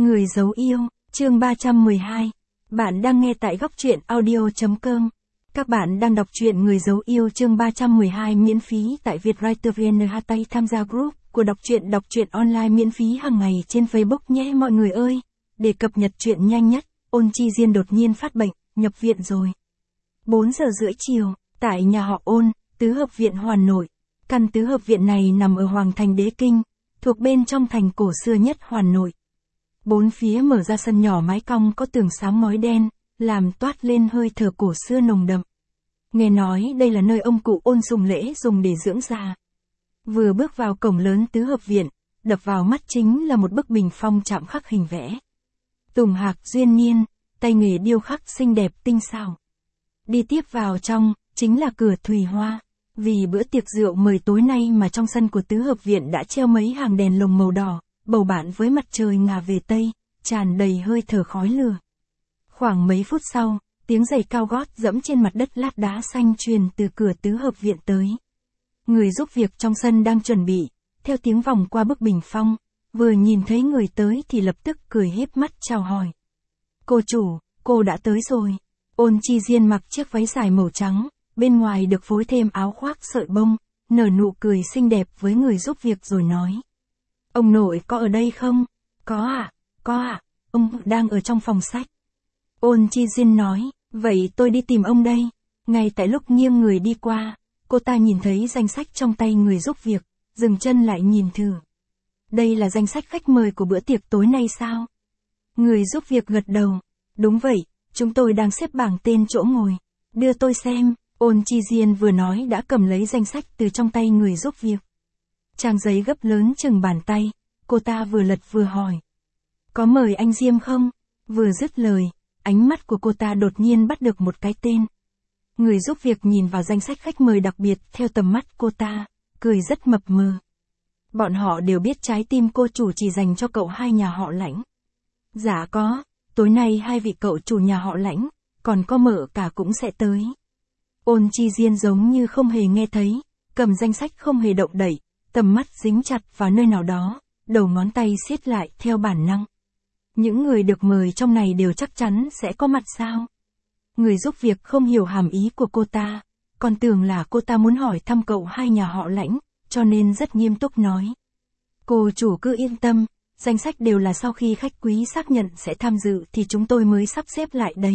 Người giấu yêu, chương 312. Bạn đang nghe tại góc truyện audio.com. Các bạn đang đọc truyện Người giấu yêu chương 312 miễn phí tại vietwriter.vn. Hãy tham gia group của đọc truyện online miễn phí hàng ngày trên Facebook nhé mọi người ơi. Để cập nhật truyện nhanh nhất, Ôn Chi Diên đột nhiên phát bệnh, nhập viện rồi. 4 giờ rưỡi chiều, tại nhà họ Ôn, tứ hợp viện Hoàn Nội. Căn tứ hợp viện này nằm ở Hoàng Thành Đế Kinh, thuộc bên trong thành cổ xưa nhất Hoàn Nội. Bốn phía mở ra sân nhỏ mái cong có tường xám ngói đen, làm toát lên hơi thở cổ xưa nồng đậm. Nghe nói đây là nơi ông cụ Ôn Sùng Lễ dùng để dưỡng già. Vừa bước vào cổng lớn tứ hợp viện, đập vào mắt chính là một bức bình phong chạm khắc hình vẽ. Tùng hạc duyên niên, tay nghề điêu khắc xinh đẹp tinh xảo. Đi tiếp vào trong, chính là cửa thủy hoa. Vì bữa tiệc rượu mời tối nay mà trong sân của tứ hợp viện đã treo mấy hàng đèn lồng màu đỏ, bầu bạn với mặt trời ngả về tây, tràn đầy hơi thở khói lửa. Khoảng mấy phút sau, tiếng giày cao gót dẫm trên mặt đất lát đá xanh truyền từ cửa tứ hợp viện tới. Người giúp việc trong sân đang chuẩn bị, theo tiếng vòng qua bức bình phong, vừa nhìn thấy người tới thì lập tức cười híp mắt chào hỏi. Cô chủ, cô đã tới rồi. Ôn Chi Diên mặc chiếc váy dài màu trắng, bên ngoài được phối thêm áo khoác sợi bông, nở nụ cười xinh đẹp với người giúp việc rồi nói. Ông nội có ở đây không? Có ạ, ông đang ở trong phòng sách. Ôn Chi Diên nói, vậy tôi đi tìm ông đây. Ngay tại lúc nghiêng người đi qua, cô ta nhìn thấy danh sách trong tay người giúp việc, dừng chân lại nhìn thử. Đây là danh sách khách mời của bữa tiệc tối nay sao? Người giúp việc gật đầu, đúng vậy, chúng tôi đang xếp bảng tên chỗ ngồi. Đưa tôi xem. Ôn Chi Diên vừa nói đã cầm lấy danh sách từ trong tay người giúp việc. Trang giấy gấp lớn chừng bàn tay, cô ta vừa lật vừa hỏi. Có mời anh Diêm không? Vừa dứt lời, ánh mắt của cô ta đột nhiên bắt được một cái tên. Người giúp việc nhìn vào danh sách khách mời đặc biệt theo tầm mắt cô ta, cười rất mập mờ. Bọn họ đều biết trái tim cô chủ chỉ dành cho cậu hai nhà họ Lãnh. Dạ có, tối nay hai vị cậu chủ nhà họ Lãnh, còn có mợ cả cũng sẽ tới. Ôn Chi Diên giống như không hề nghe thấy, cầm danh sách không hề động đậy, tầm mắt dính chặt vào nơi nào đó, đầu ngón tay siết lại theo bản năng. Những người được mời trong này đều chắc chắn sẽ có mặt sao? Người giúp việc không hiểu hàm ý của cô ta, còn tưởng là cô ta muốn hỏi thăm cậu hai nhà họ Lãnh, cho nên rất nghiêm túc nói. Cô chủ cứ yên tâm, danh sách đều là sau khi khách quý xác nhận sẽ tham dự thì chúng tôi mới sắp xếp lại đấy.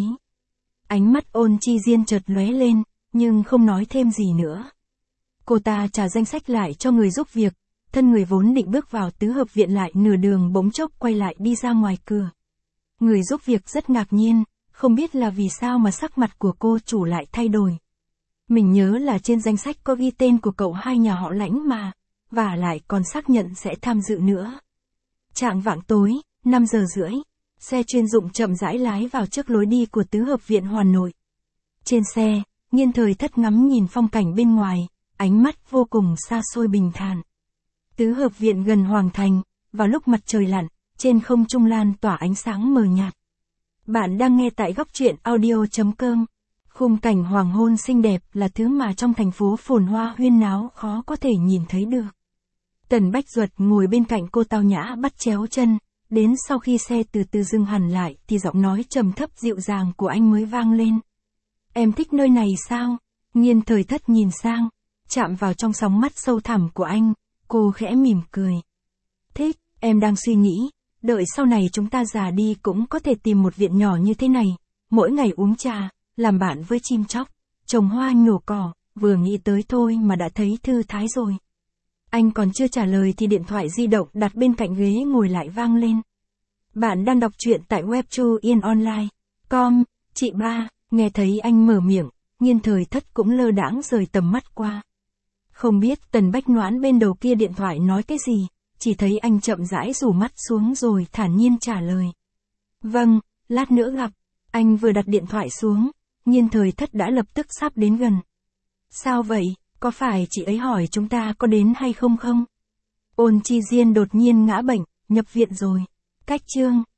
Ánh mắt Ôn Chi Diên chợt lóe lên, nhưng không nói thêm gì nữa. Cô ta trả danh sách lại cho người giúp việc, thân người vốn định bước vào tứ hợp viện lại nửa đường bỗng chốc quay lại đi ra ngoài cửa. Người giúp việc rất ngạc nhiên, không biết là vì sao mà sắc mặt của cô chủ lại thay đổi. Mình nhớ là trên danh sách có ghi tên của cậu hai nhà họ Lãnh mà, và lại còn xác nhận sẽ tham dự nữa. Chạng vạng tối, 5 giờ rưỡi, xe chuyên dụng chậm rãi lái vào trước lối đi của tứ hợp viện Hoàn Nội. Trên xe, Nghiên Thời Thất ngắm nhìn phong cảnh bên ngoài, ánh mắt vô cùng xa xôi bình thản. Tứ hợp viện gần Hoàng Thành, vào lúc mặt trời lặn, trên không trung lan tỏa ánh sáng mờ nhạt. Bạn đang nghe tại góc truyện audio.com. Khung cảnh hoàng hôn xinh đẹp là thứ mà trong thành phố phồn hoa huyên náo khó có thể nhìn thấy được. Tần Bách Duật ngồi bên cạnh cô tao nhã bắt chéo chân, đến sau khi xe từ từ dừng hẳn lại thì giọng nói trầm thấp dịu dàng của anh mới vang lên. Em thích nơi này sao? Nghiên Thời Thất nhìn sang, chạm vào trong sóng mắt sâu thẳm của anh, cô khẽ mỉm cười. Thích, em đang suy nghĩ, đợi sau này chúng ta già đi cũng có thể tìm một viện nhỏ như thế này, mỗi ngày uống trà, làm bạn với chim chóc, trồng hoa nhổ cỏ, vừa nghĩ tới thôi mà đã thấy thư thái rồi. Anh còn chưa trả lời thì điện thoại di động đặt bên cạnh ghế ngồi lại vang lên. Bạn đang đọc truyện tại webtoonline.com, chị ba. Nghe thấy anh mở miệng, Nghiên Thời Thất cũng lơ đãng rời tầm mắt qua. Không biết Tần Bách Noãn bên đầu kia điện thoại nói cái gì, chỉ thấy anh chậm rãi rủ mắt xuống rồi thản nhiên trả lời. Vâng, lát nữa gặp. Anh vừa đặt điện thoại xuống, Nghiên Thời Thất đã lập tức sắp đến gần. Sao vậy, có phải chị ấy hỏi chúng ta có đến hay không không? Ôn Chi Diên đột nhiên ngã bệnh, nhập viện rồi. Cách chương.